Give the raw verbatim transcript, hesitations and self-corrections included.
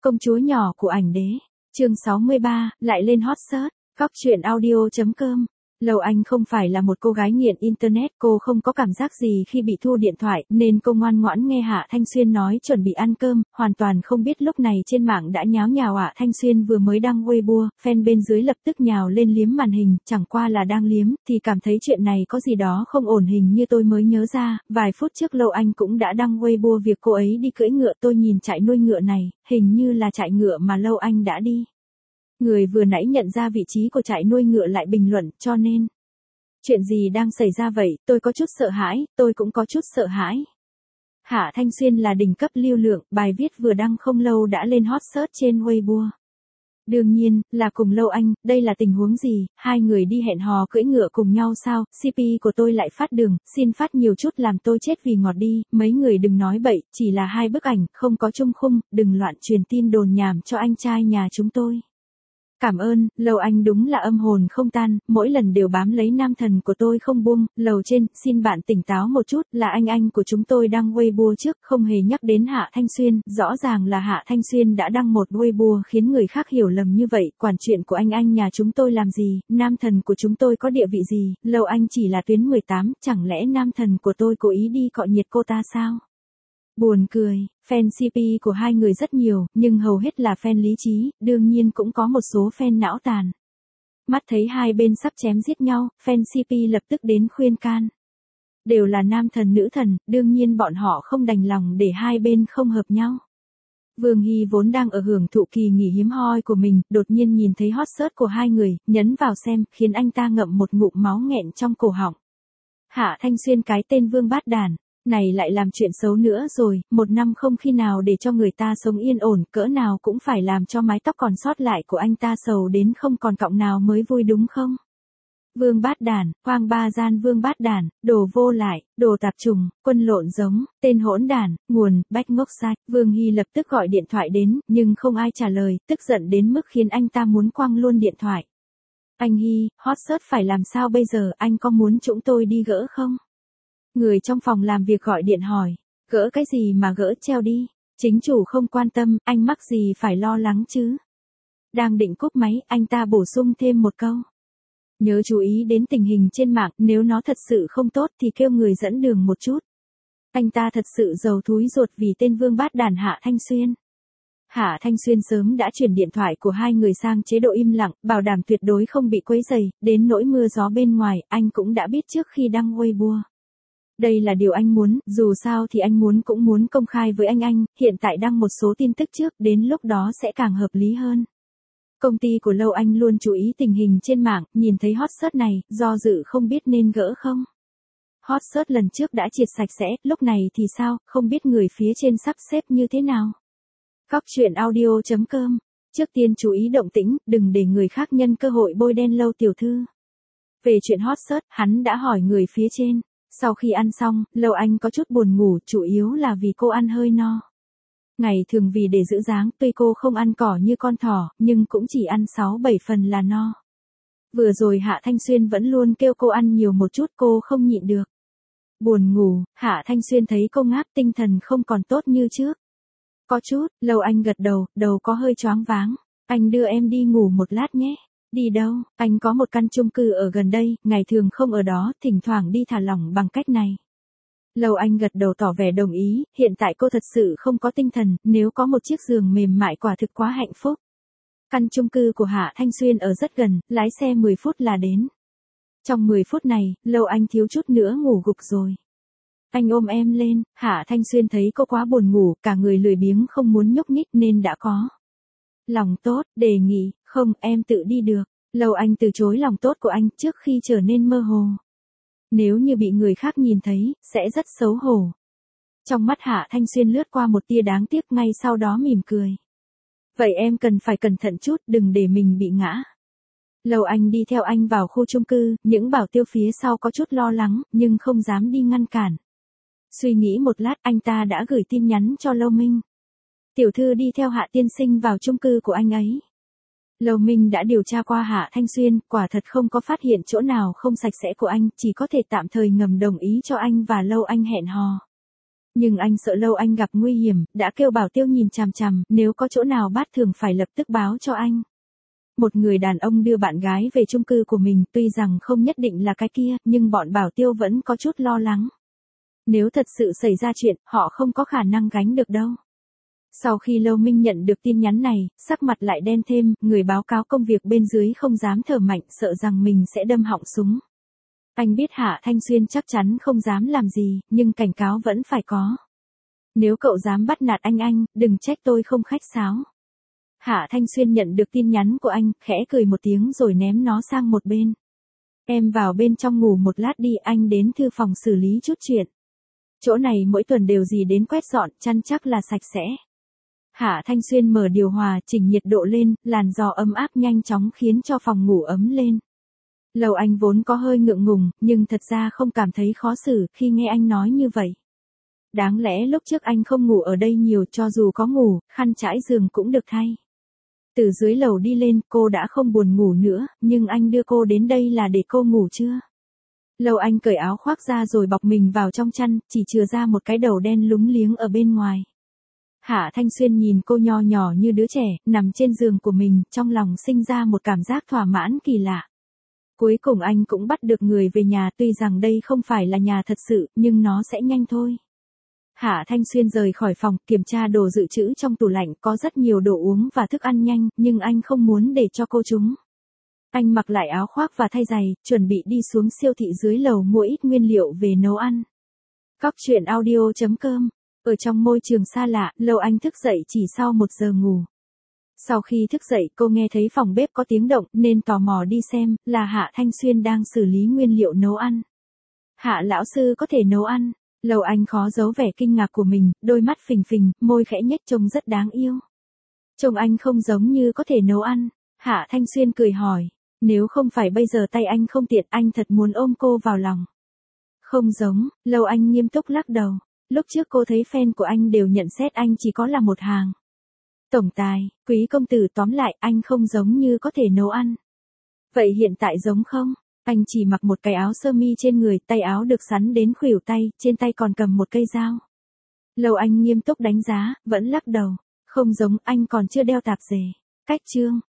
Công chúa nhỏ của ảnh đế. Chương sáu mươi ba, lại lên hot search. Góc truyện audio chấm com. Lâu Anh không phải là một cô gái nghiện internet, cô không có cảm giác gì khi bị thu điện thoại, nên cô ngoan ngoãn nghe Hạ Thanh Xuyên nói chuẩn bị ăn cơm, hoàn toàn không biết lúc này trên mạng đã nháo nhào. Hạ Thanh Xuyên vừa mới đăng Weibo, fan bên dưới lập tức nhào lên liếm màn hình, chẳng qua là đang liếm, thì cảm thấy chuyện này có gì đó không ổn. Hình như tôi mới nhớ ra, vài phút trước Lâu Anh cũng đã đăng Weibo việc cô ấy đi cưỡi ngựa. Tôi nhìn trại nuôi ngựa này, hình như là trại ngựa mà Lâu Anh đã đi. Người vừa nãy nhận ra vị trí của trại nuôi ngựa lại bình luận, cho nên chuyện gì đang xảy ra vậy? Tôi có chút sợ hãi, tôi cũng có chút sợ hãi. Hạ Thanh Xuyên là đỉnh cấp lưu lượng, bài viết vừa đăng không lâu đã lên hot search trên Weibo. Đương nhiên, là cùng Lâu Anh, đây là tình huống gì, hai người đi hẹn hò cưỡi ngựa cùng nhau sao, xê pê của tôi lại phát đường, xin phát nhiều chút làm tôi chết vì ngọt đi, mấy người đừng nói bậy, chỉ là hai bức ảnh, không có chung khung, đừng loạn truyền tin đồn nhảm cho anh trai nhà chúng tôi. Cảm ơn, Lâu Anh đúng là âm hồn không tan, mỗi lần đều bám lấy nam thần của tôi không buông. Lầu trên, xin bạn tỉnh táo một chút, là anh anh của chúng tôi đăng Weibo trước, không hề nhắc đến Hạ Thanh Xuyên, rõ ràng là Hạ Thanh Xuyên đã đăng một Weibo khiến người khác hiểu lầm như vậy, quản chuyện của anh anh nhà chúng tôi làm gì, nam thần của chúng tôi có địa vị gì, Lâu Anh chỉ là tuyến mười tám, chẳng lẽ nam thần của tôi cố ý đi cọ nhiệt cô ta sao? Buồn cười, fan xê pê của hai người rất nhiều, nhưng hầu hết là fan lý trí, đương nhiên cũng có một số fan não tàn. Mắt thấy hai bên sắp chém giết nhau, fan xê pê lập tức đến khuyên can. Đều là nam thần nữ thần, đương nhiên bọn họ không đành lòng để hai bên không hợp nhau. Vương Hy vốn đang ở hưởng thụ kỳ nghỉ hiếm hoi của mình, đột nhiên nhìn thấy hot search của hai người, nhấn vào xem, khiến anh ta ngậm một ngụm máu nghẹn trong cổ họng. Hạ Thanh Xuyên cái tên vương bát đàn. Này lại làm chuyện xấu nữa rồi, một năm không khi nào để cho người ta sống yên ổn, cỡ nào cũng phải làm cho mái tóc còn sót lại của anh ta sầu đến không còn cọng nào mới vui đúng không? Vương bát đàn, Hoang Ba Gian Vương bát đàn, đồ vô lại, đồ tạp trùng, quân lộn giống, tên hỗn đàn, nguồn, bách ngốc sai. Vương Hy lập tức gọi điện thoại đến, nhưng không ai trả lời, tức giận đến mức khiến anh ta muốn quăng luôn điện thoại. Anh Hy, hot search phải làm sao bây giờ, anh có muốn chúng tôi đi gỡ không? Người trong phòng làm việc gọi điện hỏi, gỡ cái gì mà gỡ, treo đi, chính chủ không quan tâm, anh mắc gì phải lo lắng chứ. Đang định cúp máy, anh ta bổ sung thêm một câu. Nhớ chú ý đến tình hình trên mạng, nếu nó thật sự không tốt thì kêu người dẫn đường một chút. Anh ta thật sự giàu thúi ruột vì tên vương bát đàn Hạ Thanh Xuyên. Hạ Thanh Xuyên sớm đã chuyển điện thoại của hai người sang chế độ im lặng, bảo đảm tuyệt đối không bị quấy rầy, đến nỗi mưa gió bên ngoài, anh cũng đã biết trước khi đăng Weibo. Đây là điều anh muốn, dù sao thì anh muốn cũng muốn công khai với anh anh, hiện tại đăng một số tin tức trước, đến lúc đó sẽ càng hợp lý hơn. Công ty của Lâu Anh luôn chú ý tình hình trên mạng, nhìn thấy hot search này, do dự không biết nên gỡ không. Hot search lần trước đã triệt sạch sẽ, lúc này thì sao, không biết người phía trên sắp xếp như thế nào. Góc truyện audio chấm com. Trước tiên chú ý động tĩnh, đừng để người khác nhân cơ hội bôi đen Lâu tiểu thư. Về chuyện hot search, hắn đã hỏi người phía trên. Sau khi ăn xong, Lâu Anh có chút buồn ngủ, chủ yếu là vì cô ăn hơi no. Ngày thường vì để giữ dáng, tuy cô không ăn cỏ như con thỏ, nhưng cũng chỉ ăn sáu bảy phần là no. Vừa rồi Hạ Thanh Xuyên vẫn luôn kêu cô ăn nhiều một chút, cô không nhịn được. Buồn ngủ, Hạ Thanh Xuyên thấy cô ngáp, tinh thần không còn tốt như trước. Có chút, Lâu Anh gật đầu, đầu có hơi choáng váng. Anh đưa em đi ngủ một lát nhé. Đi đâu, anh có một căn chung cư ở gần đây, ngày thường không ở đó, thỉnh thoảng đi thả lỏng bằng cách này. Lâu Anh gật đầu tỏ vẻ đồng ý, hiện tại cô thật sự không có tinh thần, nếu có một chiếc giường mềm mại quả thực quá hạnh phúc. Căn chung cư của Hạ Thanh Xuyên ở rất gần, lái xe mười phút là đến. Trong mười phút này, Lâu Anh thiếu chút nữa ngủ gục rồi. Anh ôm em lên, Hạ Thanh Xuyên thấy cô quá buồn ngủ, cả người lười biếng không muốn nhúc nhích nên đã có lòng tốt, đề nghị, không, em tự đi được. Lâu Anh từ chối lòng tốt của anh trước khi trở nên mơ hồ. Nếu như bị người khác nhìn thấy, sẽ rất xấu hổ. Trong mắt Hạ Thanh Xuyên lướt qua một tia đáng tiếc, ngay sau đó mỉm cười. Vậy em cần phải cẩn thận chút, đừng để mình bị ngã. Lâu Anh đi theo anh vào khu chung cư, những bảo tiêu phía sau có chút lo lắng, nhưng không dám đi ngăn cản. Suy nghĩ một lát, anh ta đã gửi tin nhắn cho Lâu Minh. Tiểu thư đi theo Hạ tiên sinh vào chung cư của anh ấy. Lâu Minh đã điều tra qua Hạ Thanh Xuyên, quả thật không có phát hiện chỗ nào không sạch sẽ của anh, chỉ có thể tạm thời ngầm đồng ý cho anh và Lâu Anh hẹn hò. Nhưng anh sợ Lâu Anh gặp nguy hiểm, đã kêu bảo tiêu nhìn chằm chằm, nếu có chỗ nào bát thường phải lập tức báo cho anh. Một người đàn ông đưa bạn gái về chung cư của mình, tuy rằng không nhất định là cái kia, nhưng bọn bảo tiêu vẫn có chút lo lắng. Nếu thật sự xảy ra chuyện, họ không có khả năng gánh được đâu. Sau khi Lâu Minh nhận được tin nhắn này, sắc mặt lại đen thêm, người báo cáo công việc bên dưới không dám thở mạnh, sợ rằng mình sẽ đâm họng súng. Anh biết Hạ Thanh Xuyên chắc chắn không dám làm gì, nhưng cảnh cáo vẫn phải có. Nếu cậu dám bắt nạt anh anh, đừng trách tôi không khách sáo. Hạ Thanh Xuyên nhận được tin nhắn của anh, khẽ cười một tiếng rồi ném nó sang một bên. Em vào bên trong ngủ một lát đi, anh đến thư phòng xử lý chút chuyện. Chỗ này mỗi tuần đều gì đến quét dọn, chăn chắc là sạch sẽ. Hạ Thanh Xuyên mở điều hòa, chỉnh nhiệt độ lên, làn gió ấm áp nhanh chóng khiến cho phòng ngủ ấm lên. Lầu Anh vốn có hơi ngượng ngùng, nhưng thật ra không cảm thấy khó xử khi nghe anh nói như vậy. Đáng lẽ lúc trước anh không ngủ ở đây nhiều, cho dù có ngủ, khăn trải giường cũng được thay. Từ dưới lầu đi lên, cô đã không buồn ngủ nữa, nhưng anh đưa cô đến đây là để cô ngủ chưa? Lầu Anh cởi áo khoác ra rồi bọc mình vào trong chăn, chỉ chừa ra một cái đầu đen lúng liếng ở bên ngoài. Hạ Thanh Xuyên nhìn cô nho nhỏ như đứa trẻ, nằm trên giường của mình, trong lòng sinh ra một cảm giác thỏa mãn kỳ lạ. Cuối cùng anh cũng bắt được người về nhà, tuy rằng đây không phải là nhà thật sự, nhưng nó sẽ nhanh thôi. Hạ Thanh Xuyên rời khỏi phòng, kiểm tra đồ dự trữ trong tủ lạnh, có rất nhiều đồ uống và thức ăn nhanh, nhưng anh không muốn để cho cô chúng. Anh mặc lại áo khoác và thay giày, chuẩn bị đi xuống siêu thị dưới lầu mua ít nguyên liệu về nấu ăn. Cóc truyện audio chấm com. Ở trong môi trường xa lạ, Lâu Anh thức dậy chỉ sau một giờ ngủ. Sau khi thức dậy, cô nghe thấy phòng bếp có tiếng động, nên tò mò đi xem, là Hạ Thanh Xuyên đang xử lý nguyên liệu nấu ăn. Hạ lão sư có thể nấu ăn. Lâu Anh khó giấu vẻ kinh ngạc của mình, đôi mắt phình phình, môi khẽ nhếch trông rất đáng yêu. Trông anh không giống như có thể nấu ăn. Hạ Thanh Xuyên cười hỏi, nếu không phải bây giờ tay anh không tiện, anh thật muốn ôm cô vào lòng. Không giống, Lâu Anh nghiêm túc lắc đầu. Lúc trước cô thấy fan của anh đều nhận xét anh chỉ có là một hàng tổng tài, quý công tử, tóm lại anh không giống như có thể nấu ăn. Vậy hiện tại giống không? Anh chỉ mặc một cái áo sơ mi trên người, tay áo được sắn đến khuỷu tay, trên tay còn cầm một cây dao. Lâu Anh nghiêm túc đánh giá, vẫn lắc đầu. Không giống, anh còn chưa đeo tạp dề. Cách chương.